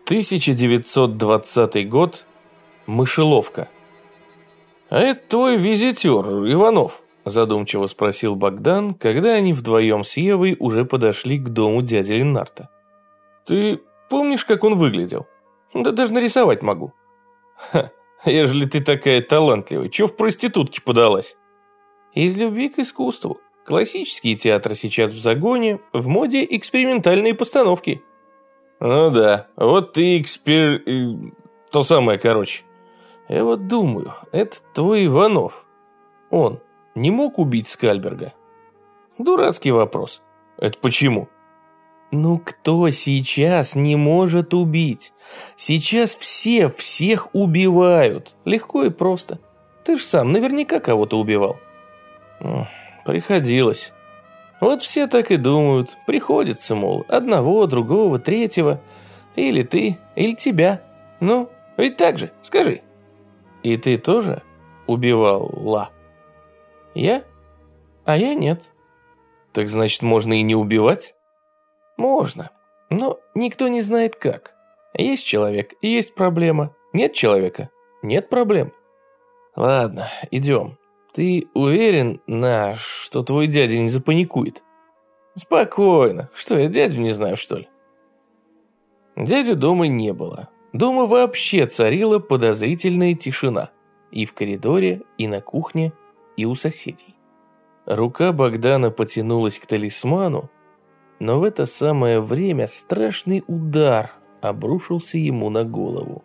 1920 год. Мышеловка. «А это твой визитер, Иванов?» – задумчиво спросил Богдан, когда они вдвоем с Евой уже подошли к дому дяди Ленарта. «Ты помнишь, как он выглядел? Да даже нарисовать могу». «Ха, ежели ты такая талантливая, чё в проститутке подалась?» «Из любви к искусству. Классический театр сейчас в загоне, в моде экспериментальные постановки». «Ну да, вот ты то самое, короче. Я вот думаю, это твой Иванов. Он не мог убить Скальберга?» «Дурацкий вопрос. Это почему?» «Ну кто сейчас не может убить? Сейчас все всех убивают. Легко и просто. Ты ж сам наверняка кого-то убивал». «Приходилось. Вот все так и думают. Приходится, мол, одного, другого, третьего. Или ты, или тебя. Ну, ведь так же, скажи». «И ты тоже убивала?» «Я? А я нет». «Так значит, можно и не убивать?» «Можно. Но никто не знает как. Есть человек, есть проблема. Нет человека, нет проблем». «Ладно, идем. Ты уверен, что твой дядя не запаникует?» «Спокойно. Что, я дядю не знаю, что ли?» Дяди дома не было. Дома вообще царила подозрительная тишина. И в коридоре, и на кухне, и у соседей. Рука Богдана потянулась к талисману, но в это самое время страшный удар обрушился ему на голову.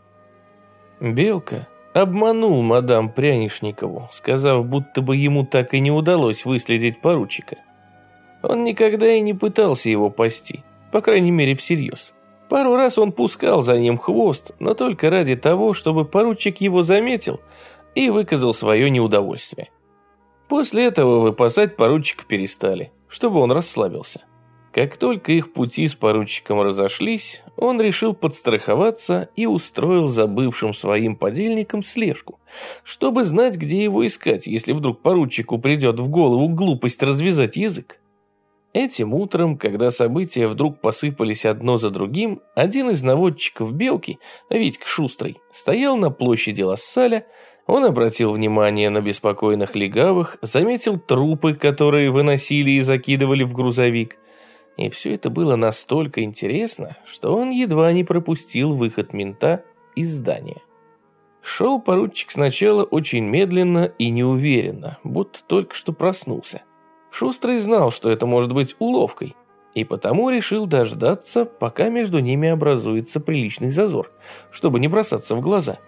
Белка обманул мадам Прянишникову, сказав, будто бы ему так и не удалось выследить поручика. Он никогда и не пытался его пасти, по крайней мере всерьез. Пару раз он пускал за ним хвост, но только ради того, чтобы поручик его заметил и выказал свое неудовольствие. После этого выпасать поручика перестали, чтобы он расслабился. Как только их пути с поручиком разошлись, он решил подстраховаться и устроил за бывшим своим подельником слежку, чтобы знать, где его искать, если вдруг поручику придет в голову глупость развязать язык. Этим утром, когда события вдруг посыпались одно за другим, один из наводчиков Белки, Витька Шустрый, стоял на площади Лассаля. Он обратил внимание на беспокойных легавых, заметил трупы, которые выносили и закидывали в грузовик. И все это было настолько интересно, что он едва не пропустил выход мента из здания. Шел поручик сначала очень медленно и неуверенно, будто только что проснулся. Шустрый знал, что это может быть уловкой, и потому решил дождаться, пока между ними образуется приличный зазор, чтобы не бросаться в глаза.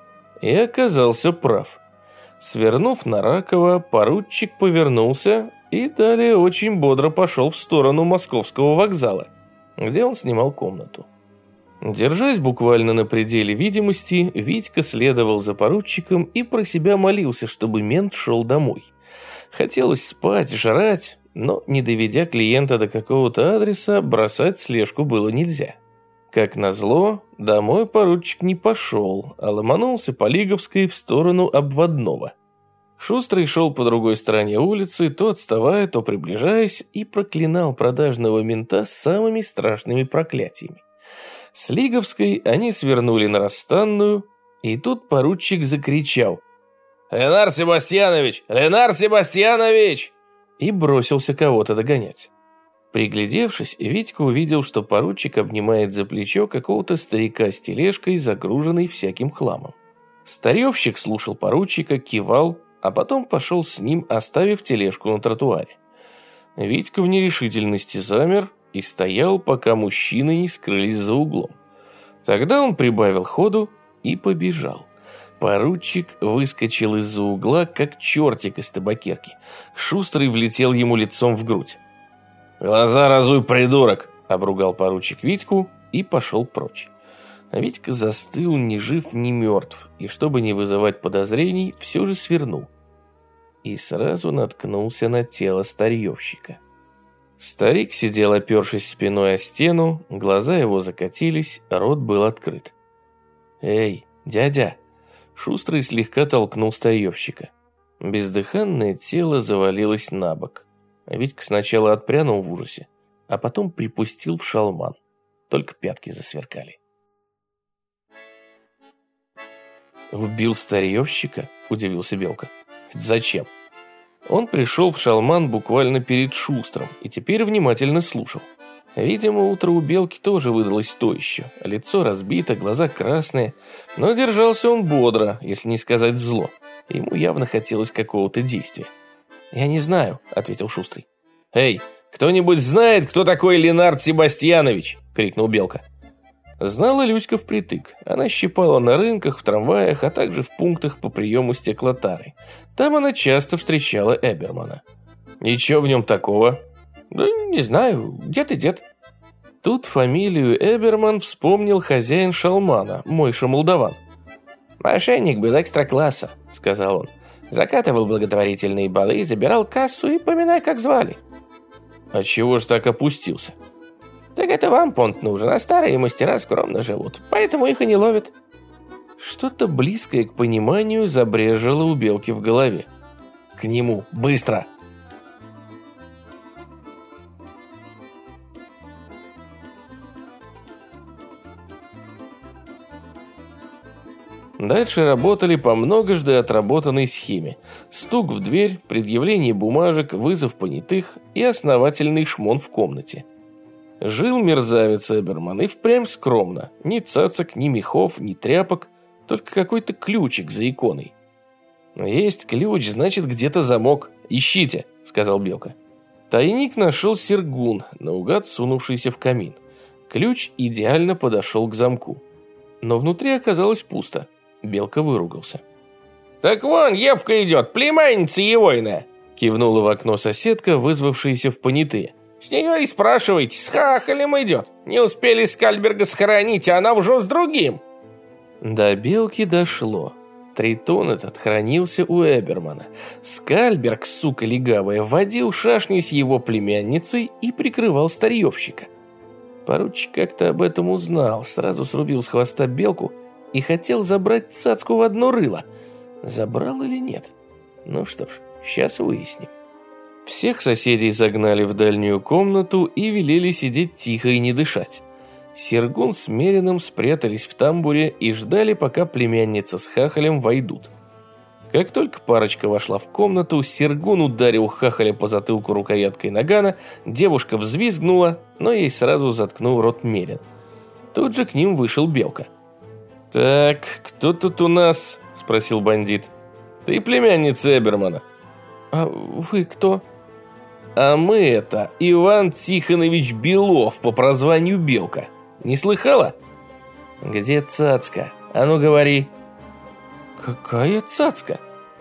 И оказался прав. Свернув на Ракова, поручик повернулся и далее очень бодро пошел в сторону Московского вокзала, где он снимал комнату. Держась буквально на пределе видимости, Витька следовал за поручиком и про себя молился, чтобы мент шел домой. Хотелось спать, жрать, но, не доведя клиента до какого-то адреса, бросать слежку было нельзя. Как назло, домой поручик не пошел, а ломанулся по Лиговской в сторону Обводного. Шустрый шел по другой стороне улицы, то отставая, то приближаясь, и проклинал продажного мента самыми страшными проклятиями. С Лиговской они свернули на Расстанную, и тут поручик закричал: «Ленар Себастьянович! Ленар Себастьянович!» и бросился кого-то догонять. Приглядевшись, Витька увидел, что поручик обнимает за плечо какого-то старика с тележкой, загруженной всяким хламом. Старьевщик слушал поручика, кивал, а потом пошел с ним, оставив тележку на тротуаре. Витька в нерешительности замер и стоял, пока мужчины не скрылись за углом. Тогда он прибавил ходу и побежал. Поручик выскочил из-за угла, как чертик из табакерки. Шустрый влетел ему лицом в грудь. «Глаза разуй, придурок!» – обругал поручик Витьку и пошел прочь. А Витька застыл, ни жив, ни мертв, и чтобы не вызывать подозрений, все же свернул. И сразу наткнулся на тело старьевщика. Старик сидел, опершись спиной о стену, глаза его закатились, рот был открыт. «Эй, дядя!» Шустрый слегка толкнул старьевщика. Бездыханное тело завалилось на бок. Витька сначала отпрянул в ужасе, а потом припустил в шалман. Только пятки засверкали. «Убил старьевщика?» – удивился Белка. «Зачем?» Он пришел в Шалман буквально перед Шустром и теперь внимательно слушал. Видимо, утро у Белки тоже выдалось то еще. Лицо разбито, глаза красные, но держался он бодро, если не сказать зло. Ему явно хотелось какого-то действия. «Я не знаю», – ответил Шустрый. «Эй, кто-нибудь знает, кто такой Ленард Себастьянович?» – крикнул Белка. Знала Люська впритык. Она щипала на рынках, в трамваях, а также в пунктах по приему стеклотары. Там она часто встречала Эбермана. «Ничего в нем такого?» «Да не знаю, дед и дед». Тут фамилию Эберман вспомнил хозяин Шалмана, Мойша Молдаван. «Мошенник был экстра-класса», — сказал он. «Закатывал благотворительные балы, забирал кассу и поминай, как звали». «А чего ж так опустился?» «Так это вам понт нужен, а старые мастера скромно живут, поэтому их и не ловят». Что-то близкое к пониманию забрежило у Белки в голове. «К нему, быстро!» Дальше работали по многожды отработанной схеме. Стук в дверь, предъявление бумажек, вызов понятых и основательный шмон в комнате. Жил мерзавец Эберман и впрямь скромно. Ни цацок, ни мехов, ни тряпок, только какой-то ключик за иконой. «Есть ключ, значит, где-то замок. Ищите», — сказал Белка. Тайник нашел Сергун, наугад сунувшийся в камин. Ключ идеально подошел к замку. Но внутри оказалось пусто. Белка выругался. «Так вон, Евка идет, племянница Егойная!» Кивнула в окно соседка, вызвавшаяся в понятые. «С нее и спрашивайте, с хахалем идет. Не успели Скальберга схоронить, а она уже с другим». До Белки дошло. Тритон этот хранился у Эбермана. Скальберг, сука легавая, водил шашни с его племянницей и прикрывал старьевщика. Поручик как-то об этом узнал, сразу срубил с хвоста Белку и хотел забрать цацку в одно рыло. Забрал или нет? Ну что ж, сейчас выясним. Всех соседей загнали в дальнюю комнату и велели сидеть тихо и не дышать. Сергун с Мериным спрятались в тамбуре и ждали, пока племянница с хахалем войдут. Как только парочка вошла в комнату, Сергун ударил хахаля по затылку рукояткой нагана, девушка взвизгнула, но ей сразу заткнул рот Мерин. Тут же к ним вышел Белка. «Так, кто тут у нас?» – спросил бандит. «Ты племянница Эбермана». «А вы кто?» «А мы это Иван Тихонович Белов по прозванию Белка. Не слыхала?» «Где цацка? А ну говори». «Какая цацка?»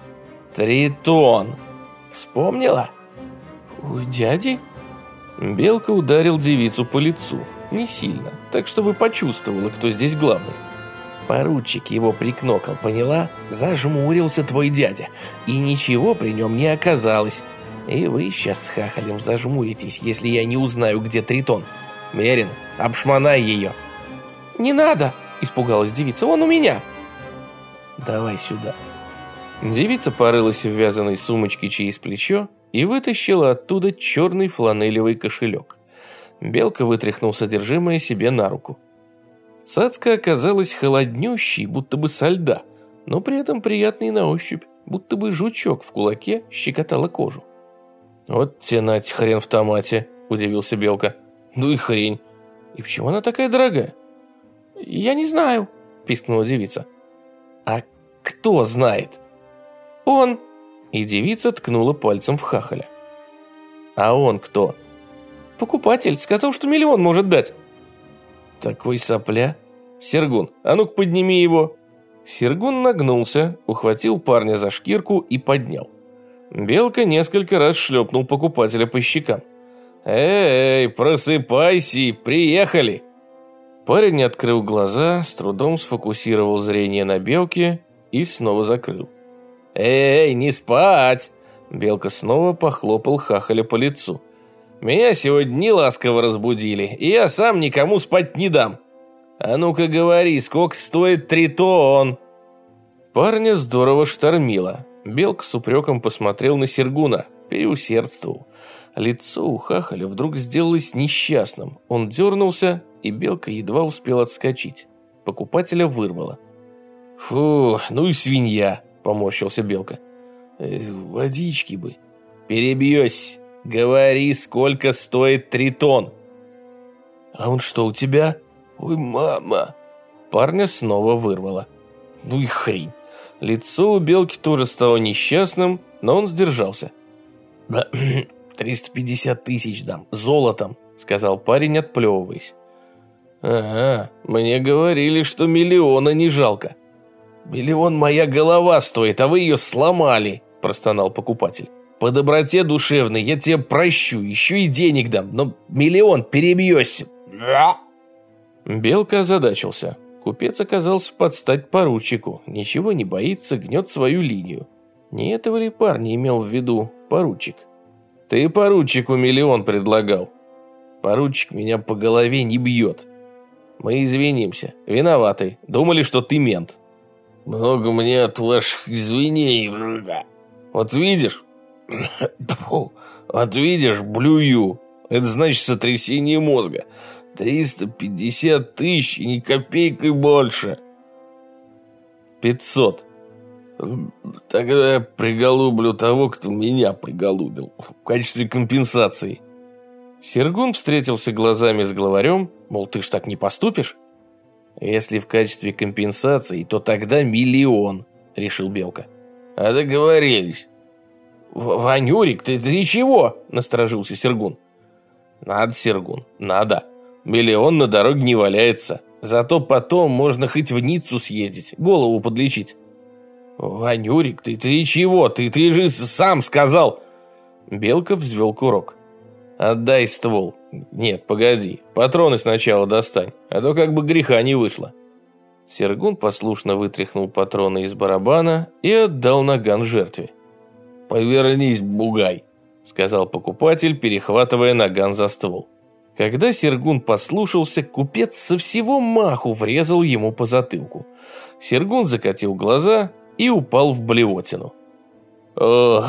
«Тритон. Вспомнила?» «У дяди?» Белка ударил девицу по лицу. Не сильно, так чтобы почувствовала, кто здесь главный. Поручик его прикнокал, поняла? Зажмурился твой дядя, и ничего при нем не оказалось. И вы сейчас с хахалем зажмуритесь, если я не узнаю, где Тритон. Мерин, обшмонай ее». «Не надо!» – испугалась девица. «Он у меня!» «Давай сюда». Девица порылась в вязаной сумочке через плечо и вытащила оттуда черный фланелевый кошелек. Белка вытряхнул содержимое себе на руку. Цацка оказалась холоднющей, будто бы со льда, но при этом приятной на ощупь, будто бы жучок в кулаке щекотала кожу. «Вот тянать хрен в томате», – удивился Белка. «Ну и хрень. И почему она такая дорогая?» «Я не знаю», – пискнула девица. «А кто знает?» «Он!» И девица ткнула пальцем в хахаля. «А он кто?» «Покупатель. Сказал, что 1 000 000 может дать». «Такой сопля. Сергун, а ну-ка подними его». Сергун нагнулся, ухватил парня за шкирку и поднял. Белка несколько раз шлепнул покупателя по щекам. «Эй, просыпайся, приехали!» Парень открыл глаза, с трудом сфокусировал зрение на Белке и снова закрыл. «Эй, не спать!» Белка снова похлопал хахаля по лицу. «Меня сегодня неласково разбудили, и я сам никому спать не дам. А ну-ка говори, сколько стоит Тритон?» Парня здорово штормило. Белка с упреком посмотрел на Сергуна, переусердствовал. Лицо у хахаля вдруг сделалось несчастным. Он дернулся, и Белка едва успел отскочить. Покупателя вырвало. Фу, ну и свинья, поморщился Белка. Водички бы. Перебьёсь. Говори, сколько стоит тритон. А он что, у тебя? Ой, мама. Парня снова вырвало. Ну и хрень. Лицо у Белки тоже стало несчастным, но он сдержался. Да, 350 тысяч дам, золотом, сказал парень, отплевываясь. Ага, мне говорили, что миллиона не жалко. Миллион моя голова стоит, а вы ее сломали, простонал покупатель. По доброте душевной я тебе прощу, еще и денег дам, но миллион перебьешься. Белка озадачился. Купец оказался под стать поручику, ничего не боится, гнет свою линию. Не этого ли парня имел в виду поручик? Ты поручику миллион предлагал. Поручик меня по голове не бьет. Мы извинимся, виноваты, думали, что ты мент. Много мне от ваших извинений. Вот видишь, блюю. Это значит сотрясение мозга. 350 тысяч и ни копейкой больше. 500. Тогда я приголублю того, кто меня приголубил. В качестве компенсации. Сергун встретился глазами с главарем, мол, ты ж так не поступишь? Если в качестве компенсации, то тогда миллион, решил Белка. А договорились. Ванюрик, ты чего? Насторожился Сергун. Надо, Сергун, надо. Миллион на дороге не валяется. Зато потом можно хоть в Ниццу съездить, голову подлечить. Ванюрик, ты чего? Ты же сам сказал. Белка взвел курок. Отдай ствол. Нет, погоди, патроны сначала достань, а то как бы греха не вышло. Сергун послушно вытряхнул патроны из барабана и отдал наган жертве. Повернись, бугай, сказал покупатель, перехватывая наган за ствол. Когда Сергун послушался, купец со всего маху врезал ему по затылку. Сергун закатил глаза и упал в блевотину. О,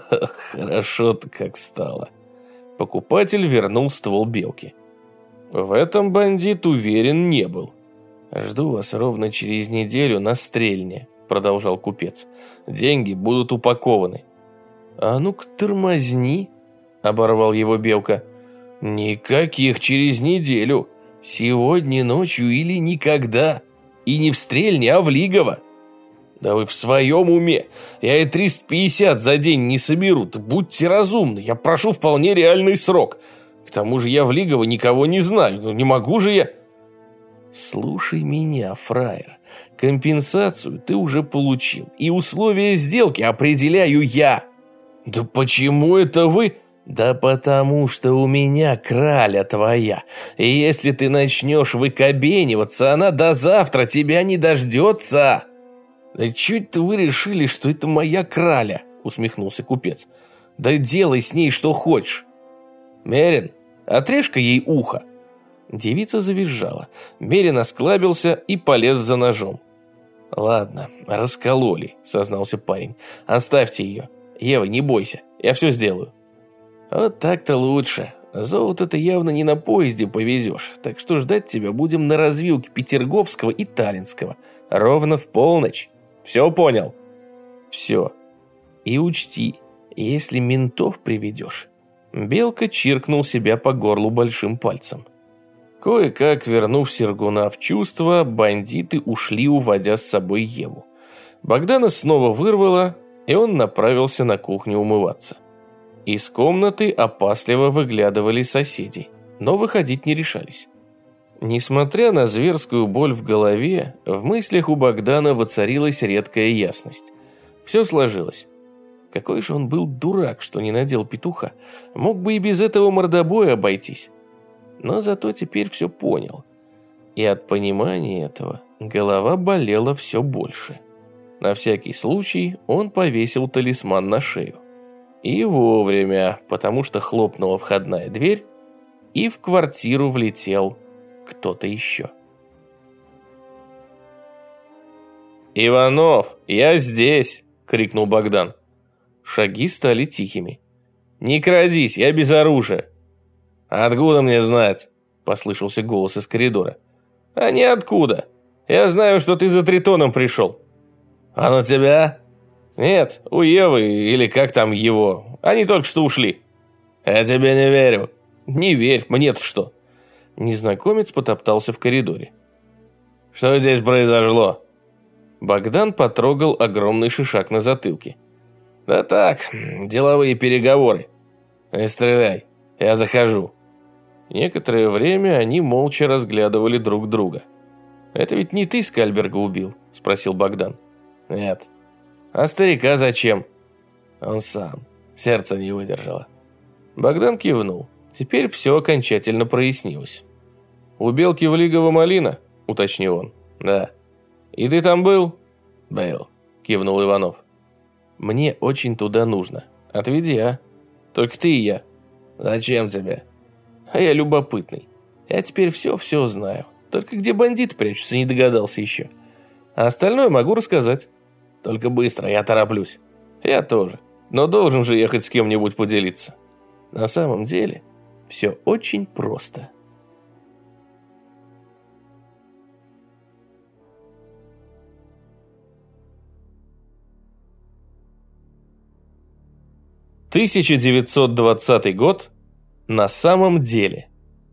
хорошо-то как стало. Покупатель вернул ствол Белки. В этом бандит уверен не был. «Жду вас ровно через неделю на стрельне», — продолжал купец. «Деньги будут упакованы». «А ну-ка тормозни», — оборвал его Белка. «Никаких через неделю. Сегодня ночью или никогда. И не в Стрельне, а в Лигово». «Да вы в своем уме? Я и 350 за день не соберу. Будьте разумны, я прошу вполне реальный срок. К тому же я в Лигово никого не знаю, но не могу же я...» «Слушай меня, фраер. Компенсацию ты уже получил, и условия сделки определяю я». «Да почему это вы...» «Да потому что у меня краля твоя, и если ты начнешь выкобениваться, она до завтра тебя не дождется». «Да чуть-то вы решили, что это моя краля», — усмехнулся купец. «Да делай с ней что хочешь». «Мерин, отрежь-ка ей ухо». Девица завизжала. Мерин осклабился и полез за ножом. «Ладно, раскололи», — сознался парень. «Оставьте ее. Ева, не бойся, я все сделаю». «Вот так-то лучше. Золото ты явно не на поезде повезешь, так что ждать тебя будем на развилке Петерговского и Таллинского. Ровно в полночь. Все понял?» «Все. И учти, если ментов приведешь...» Белка чиркнул себя по горлу большим пальцем. Кое-как вернув Сергуна в чувство, бандиты ушли, уводя с собой Еву. Богдана снова вырвало, и он направился на кухню умываться. Из комнаты опасливо выглядывали соседи, но выходить не решались. Несмотря на зверскую боль в голове, в мыслях у Богдана воцарилась редкая ясность. Все сложилось. Какой же он был дурак, что не надел петуха. Мог бы и без этого мордобоя обойтись. Но зато теперь все понял. И от понимания этого голова болела все больше. На всякий случай он повесил талисман на шею. И вовремя, потому что хлопнула входная дверь, и в квартиру влетел кто-то еще. «Иванов, я здесь!» — крикнул Богдан. Шаги стали тихими. «Не крадись, я без оружия!» «Откуда мне знать?» — послышался голос из коридора. «А ниоткуда. Я знаю, что ты за Тритоном пришел». «Он у тебя?» «Нет, у Евы, или как там его. Они только что ушли». «Я тебе не верю». «Не верь, мне-то что?» Незнакомец потоптался в коридоре. «Что здесь произошло?» Богдан потрогал огромный шишак на затылке. «Да так, деловые переговоры. Не стреляй, я захожу». Некоторое время они молча разглядывали друг друга. «Это ведь не ты Скальберга убил?» – спросил Богдан. «Нет». «А старика зачем?» «Он сам. Сердце не выдержало». Богдан кивнул. Теперь все окончательно прояснилось. «У Белки в Лигово малина?» – уточнил он. «Да». «И ты там был?» «Был», – кивнул Иванов. «Мне очень туда нужно. Отведи, а? Только ты и я». «Зачем тебе?» «А я любопытный. Я теперь все знаю. Только где бандит прячется, не догадался еще. А остальное могу рассказать». «Только быстро, я тороплюсь». «Я тоже. Но должен же ехать с кем-нибудь поделиться». На самом деле, все очень просто. «1920 год. На самом деле».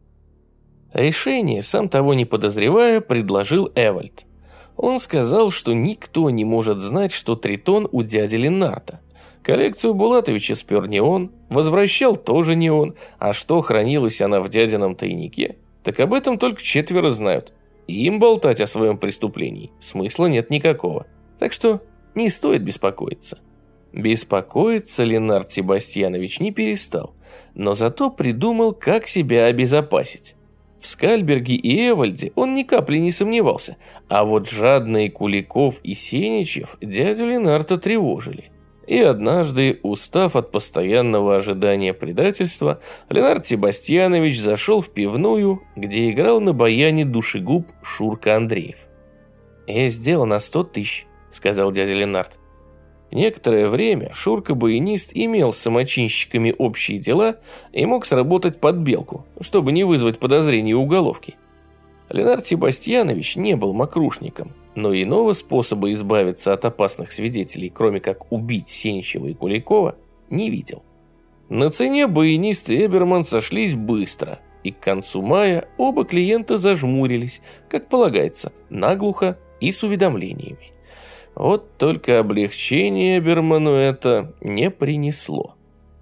Решение, сам того не подозревая, предложил Эвальд. Он сказал, что никто не может знать, что Тритон у дяди Ленарта. Коллекцию Булатовича спер не он, возвращал тоже не он, а что хранилась она в дядином тайнике, так об этом только 4 знают. И им болтать о своем преступлении смысла нет никакого. Так что не стоит беспокоиться. Беспокоиться Ленард Себастьянович не перестал, но зато придумал, как себя обезопасить. В Скальберге и Эвальде он ни капли не сомневался, а вот жадные Куликов и Сеничев дядю Ленарта тревожили. И однажды, устав от постоянного ожидания предательства, Ленард Себастьянович зашел в пивную, где играл на баяне душегуб Шурка Андреев. «Я сделал на 100 тысяч», — сказал дядя Ленард. Некоторое время Шурка-баянист имел с самочинщиками общие дела и мог сработать под белку, чтобы не вызвать подозрений уголовки. Ленард Себастьянович не был мокрушником, но иного способа избавиться от опасных свидетелей, кроме как убить Сеничева и Куликова, не видел. На цене баянист и Эберман сошлись быстро, и к концу мая оба клиента зажмурились, как полагается, наглухо и с уведомлениями. Вот только облегчение Эберману это не принесло.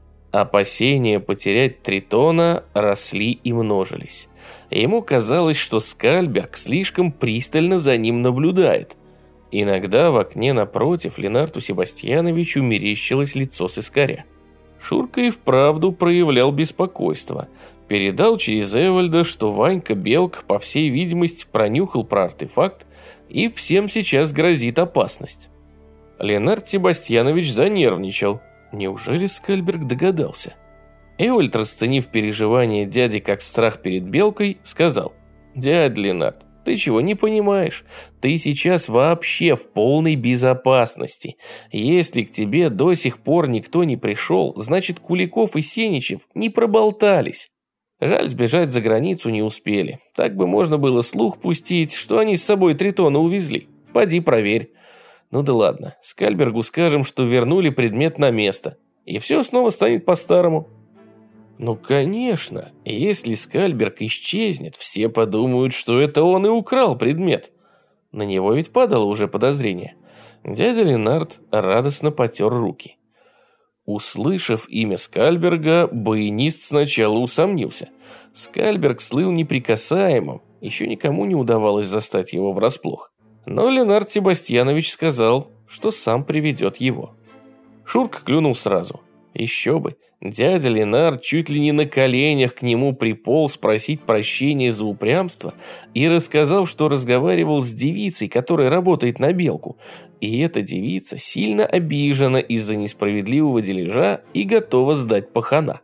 Опасения потерять Тритона росли и множились. Ему казалось, что Скальберг слишком пристально за ним наблюдает. Иногда в окне напротив Ленарту Себастьяновичу мерещилось лицо сыскаря. Шурка и вправду проявлял беспокойство. Передал через Эвальда, что Ванька Белк, по всей видимости, пронюхал про артефакт, и всем сейчас грозит опасность. Ленард Себастьянович занервничал. Неужели Скальберг догадался? Эвальд, расценив переживания дяди как страх перед Белкой, сказал: «Дядя Ленард, ты чего не понимаешь? Ты сейчас вообще в полной безопасности. Если к тебе до сих пор никто не пришел, значит Куликов и Сеничев не проболтались. Жаль, сбежать за границу не успели. Так бы можно было слух пустить, что они с собой Тритона увезли. Поди проверь». Ну да ладно, Скальбергу скажем, что вернули предмет на место, и все снова станет по-старому. Ну конечно, если Скальберг исчезнет, все подумают, что это он и украл предмет. На него ведь падало уже подозрение. Дядя Ленард радостно потер руки. Услышав имя Скальберга, баянист сначала усомнился. Скальберг слыл неприкасаемым, еще никому не удавалось застать его врасплох. Но Ленард Себастьянович сказал, что сам приведет его. Шурка клюнул сразу. Еще бы, дядя Ленард чуть ли не на коленях к нему приполз просить прощения за упрямство и рассказал, что разговаривал с девицей, которая работает на Белку. И эта девица сильно обижена из-за несправедливого дележа и готова сдать пахана.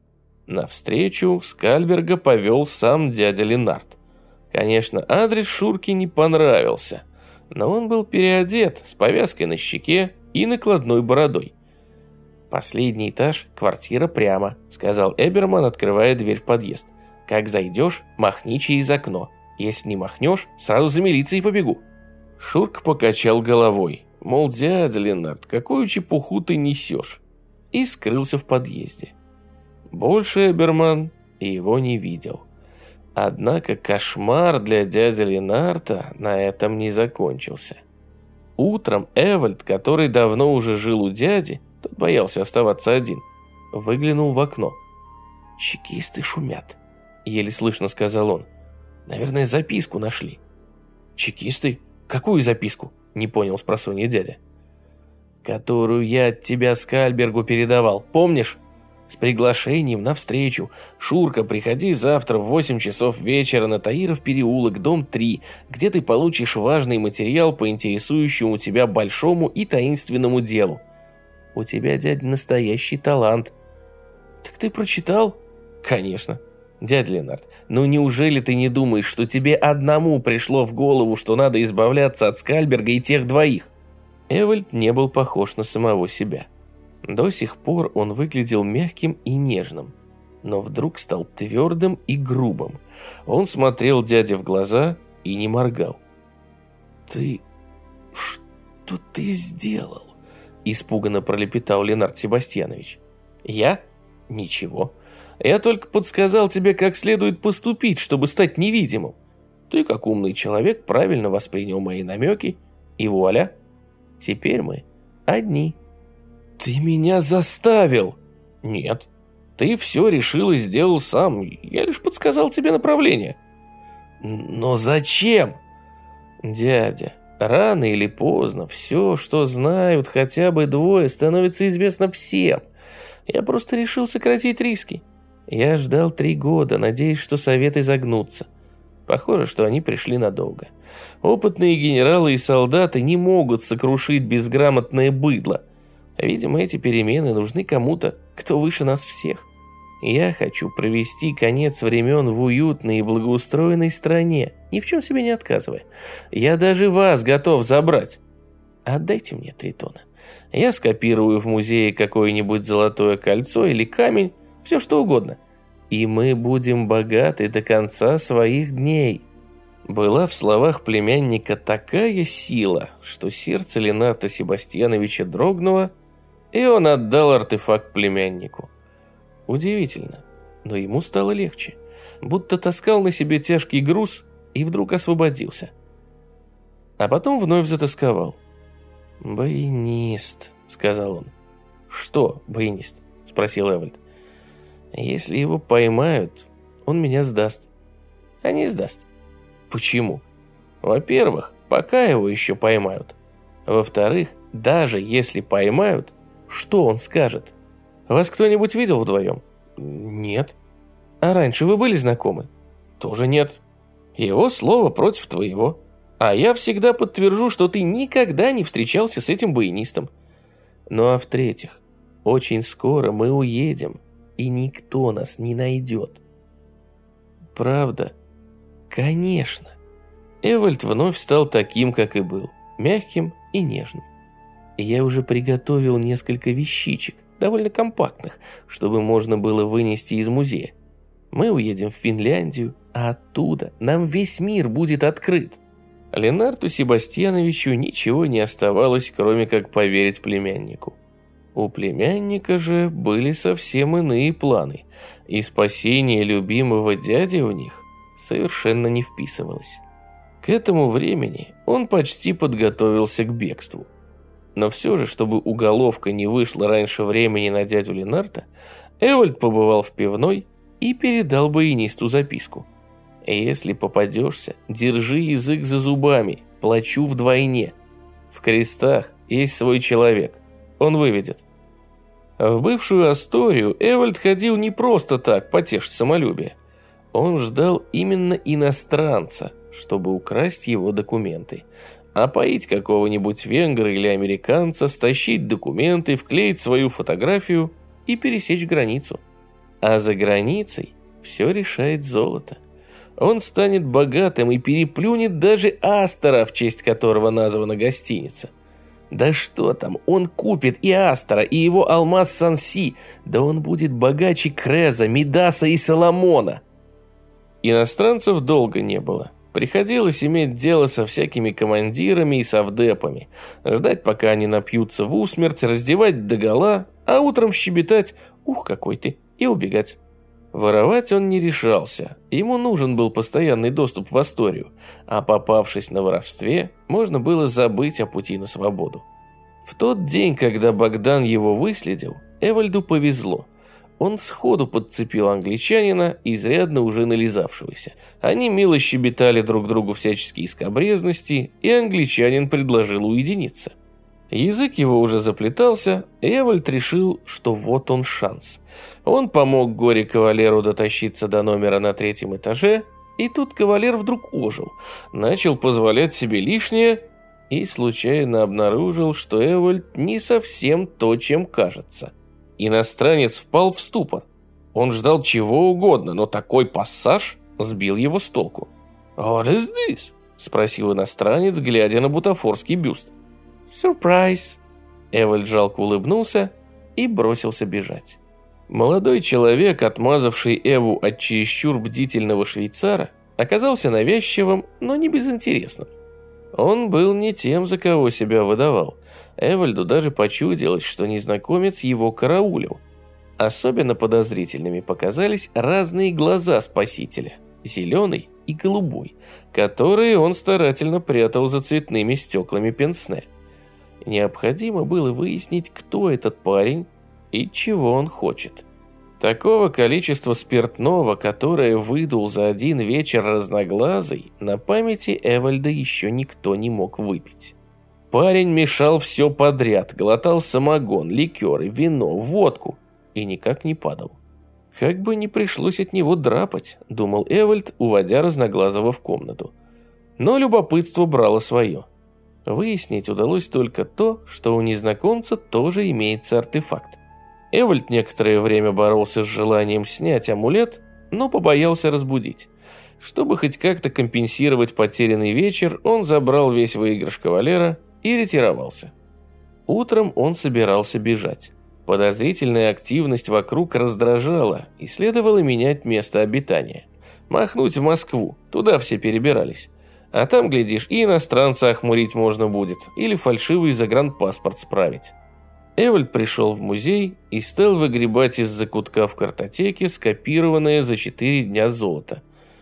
Навстречу Скальберга повел сам дядя Ленард. Конечно, адрес Шурке не понравился, но он был переодет, с повязкой на щеке и накладной бородой. «Последний этаж, квартира прямо», — сказал Эберман, открывая дверь в подъезд. «Как зайдешь, махни через окно. Если не махнешь, сразу за милицией побегу». Шурка покачал головой, мол, дядя Ленард, какую чепуху ты несешь, и скрылся в подъезде. Больше Эберман его не видел. Однако кошмар для дяди Ленарта на этом не закончился. Утром Эвальд, который давно уже жил у дяди, тот боялся оставаться один, выглянул в окно. «Чекисты шумят», — еле слышно сказал он. «Наверное, записку нашли». «Чекисты? Какую записку?» — не понял спросонья дядя. «Которую я от тебя Скальбергу передавал, помнишь? С приглашением на встречу. Шурка, приходи завтра в 8 часов вечера на Таиров переулок, дом 3, где ты получишь важный материал по интересующему тебя большому и таинственному делу. У тебя, дядя, настоящий талант». «Так ты прочитал?» «Конечно. Дядя Ленард, ну неужели ты не думаешь, что тебе одному пришло в голову, что надо избавляться от Скальберга и тех двоих?» Эвальд не был похож на самого себя. До сих пор он выглядел мягким и нежным, но вдруг стал твердым и грубым. Он смотрел дяде в глаза и не моргал. «Ты... что ты сделал?» – испуганно пролепетал Ленард Себастьянович. «Я? Ничего. Я только подсказал тебе, как следует поступить, чтобы стать невидимым. Ты, как умный человек, правильно воспринял мои намеки, и вуаля, теперь мы одни». «Ты меня заставил!» «Нет, ты все решил и сделал сам, я лишь подсказал тебе направление». «Но зачем?» «Дядя, рано или поздно все, что знают хотя бы двое, становится известно всем. Я просто решил сократить риски. Я ждал 3 года, надеясь, что советы загнутся. Похоже, что они пришли надолго. Опытные генералы и солдаты не могут сокрушить безграмотное быдло. Видимо, эти перемены нужны кому-то, кто выше нас всех. Я хочу провести конец времен в уютной и благоустроенной стране, ни в чем себе не отказывая. Я даже вас готов забрать. Отдайте мне Тритона. Я скопирую в музее какое-нибудь золотое кольцо или камень, все что угодно. И мы будем богаты до конца своих дней». Была в словах племянника такая сила, что сердце Ленарта Себастьяновича дрогнуло, и он отдал артефакт племяннику. Удивительно, но ему стало легче, будто таскал на себе тяжкий груз и вдруг освободился. А потом вновь затасковал. «Баянист», — сказал он. «Что баянист?» — спросил Эвальд. «Если его поймают, он меня сдаст». «А не сдаст». «Почему?» «Во-первых, пока его еще поймают. Во-вторых, даже если поймают, что он скажет? Вас кто-нибудь видел вдвоем?» «Нет». «А раньше вы были знакомы?» «Тоже нет. Его слово против твоего. А я всегда подтвержу, что ты никогда не встречался с этим баянистом. Ну а в-третьих, очень скоро мы уедем, и никто нас не найдет». «Правда?» «Конечно». Эвальд вновь стал таким, как и был, мягким и нежным. Я уже приготовил несколько вещичек, довольно компактных, чтобы можно было вынести из музея. Мы уедем в Финляндию, а оттуда нам весь мир будет открыт. Ленарту Себастьяновичу ничего не оставалось, кроме как поверить племяннику. У племянника же были совсем иные планы, и спасение любимого дяди в них совершенно не вписывалось. К этому времени он почти подготовился к бегству. Но все же, чтобы уголовка не вышла раньше времени на дядю Ленарта, Эвальд побывал в пивной и передал баянисту записку. «Если попадешься, держи язык за зубами, плачу вдвойне. В крестах есть свой человек, он выведет». В бывшую Асторию Эвальд ходил не просто так, потешить самолюбие. Он ждал именно иностранца, чтобы украсть его документы. Опоить какого-нибудь венгра или американца, стащить документы, вклеить свою фотографию и пересечь границу. А за границей все решает золото. Он станет богатым и переплюнет даже Астора, в честь которого названа гостиница. Да что там, он купит и Астора, и его алмаз Санси, да он будет богаче Креза, Мидаса и Соломона. Иностранцев долго не было. Приходилось иметь дело со всякими командирами и совдепами, ждать, пока они напьются в усмерть, раздевать догола, а утром щебетать «Ух, какой ты!» и убегать. Воровать он не решался, ему нужен был постоянный доступ в Асторию, а попавшись на воровстве, можно было забыть о пути на свободу. В тот день, когда Богдан его выследил, Эвальду повезло. Он сходу подцепил англичанина, изрядно уже нализавшегося. Они мило щебетали друг другу всяческие скабрезности, и англичанин предложил уединиться. Язык его уже заплетался, и Эвальд решил, что вот он шанс. Он помог горе-кавалеру дотащиться до номера на 3-м этаже, и тут кавалер вдруг ожил, начал позволять себе лишнее и случайно обнаружил, что Эвальд не совсем то, чем кажется. Иностранец впал в ступор. Он ждал чего угодно, но такой пассаж сбил его с толку. «What is this?» – спросил иностранец, глядя на бутафорский бюст. «Сюрприз!» Эвальд жалко улыбнулся и бросился бежать. Молодой человек, отмазавший Эву от чересчур бдительного швейцара, оказался навязчивым, но не безинтересным. Он был не тем, за кого себя выдавал. Эвальду даже почудилось, что незнакомец его караулил. Особенно подозрительными показались разные глаза спасителя, зеленый и голубой, которые он старательно прятал за цветными стеклами пенсне. Необходимо было выяснить, кто этот парень и чего он хочет. Такого количества спиртного, которое выдул за один вечер разноглазый, на памяти Эвальда еще никто не мог выпить. Парень мешал все подряд, глотал самогон, ликеры, вино, водку и никак не падал. Как бы не пришлось от него драпать, думал Эвальд, уводя разноглазого в комнату. Но любопытство брало свое. Выяснить удалось только то, что у незнакомца тоже имеется артефакт. Эвальд некоторое время боролся с желанием снять амулет, но побоялся разбудить. Чтобы хоть как-то компенсировать потерянный вечер, он забрал весь выигрыш кавалера и ретировался. Утром он собирался бежать. Подозрительная активность вокруг раздражала, и следовало менять место обитания. Махнуть в Москву, туда все перебирались. А там, глядишь, и иностранца охмурить можно будет, или фальшивый загранпаспорт справить. Эвальд пришел в музей и стал выгребать из закутка в картотеке скопированное за 4 дня золото.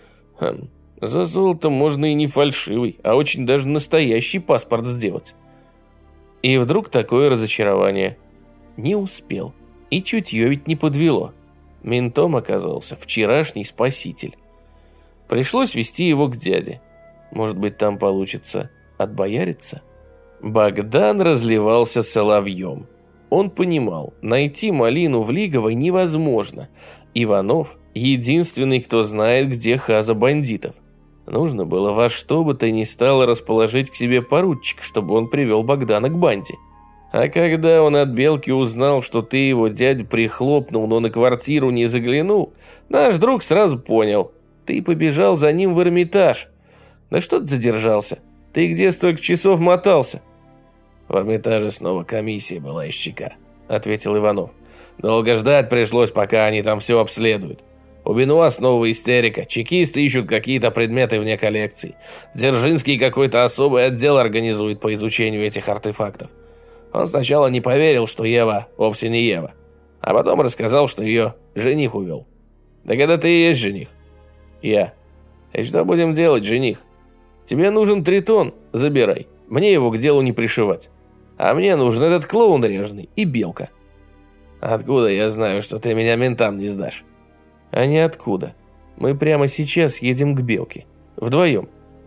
За золото можно и не фальшивый, а очень даже настоящий паспорт сделать. И вдруг такое разочарование. Не успел. И чутье ведь не подвело. Ментом оказался вчерашний спаситель. Пришлось вести его к дяде. Может быть, там получится отбояриться? Богдан разливался соловьем. Он понимал, найти малину в Лиговой невозможно. Иванов – единственный, кто знает, где хаза бандитов. Нужно было во что бы то ни стало расположить к себе поручика, чтобы он привел Богдана к банде. А когда он от Белки узнал, что ты его дядя прихлопнул, но на квартиру не заглянул, наш друг сразу понял – ты побежал за ним в Эрмитаж. Да что ты задержался? Ты где столько часов мотался? В Эрмитаже снова комиссия была из ЧК, ответил Иванов. Долго ждать пришлось, пока они там все обследуют. У Бенуа снова истерика, чекисты ищут какие-то предметы вне коллекции. Дзержинский какой-то особый отдел организует по изучению этих артефактов. Он сначала не поверил, что Ева вовсе не Ева, а потом рассказал, что ее жених увел. Да когда ты и есть жених? Я. И что будем делать, жених? Тебе нужен тритон? Забирай. Мне его к делу не пришивать. А мне нужен этот клоун режный и белка. Откуда я знаю, что ты меня ментам не сдашь? А не откуда. Мы прямо сейчас едем к белке. Вдвоем.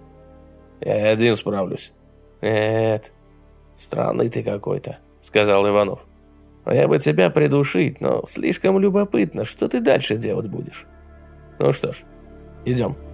Я один справлюсь. Нет. Странный ты какой-то, сказал Иванов. Я бы тебя придушить, но слишком любопытно, что ты дальше делать будешь. Ну что ж, идем.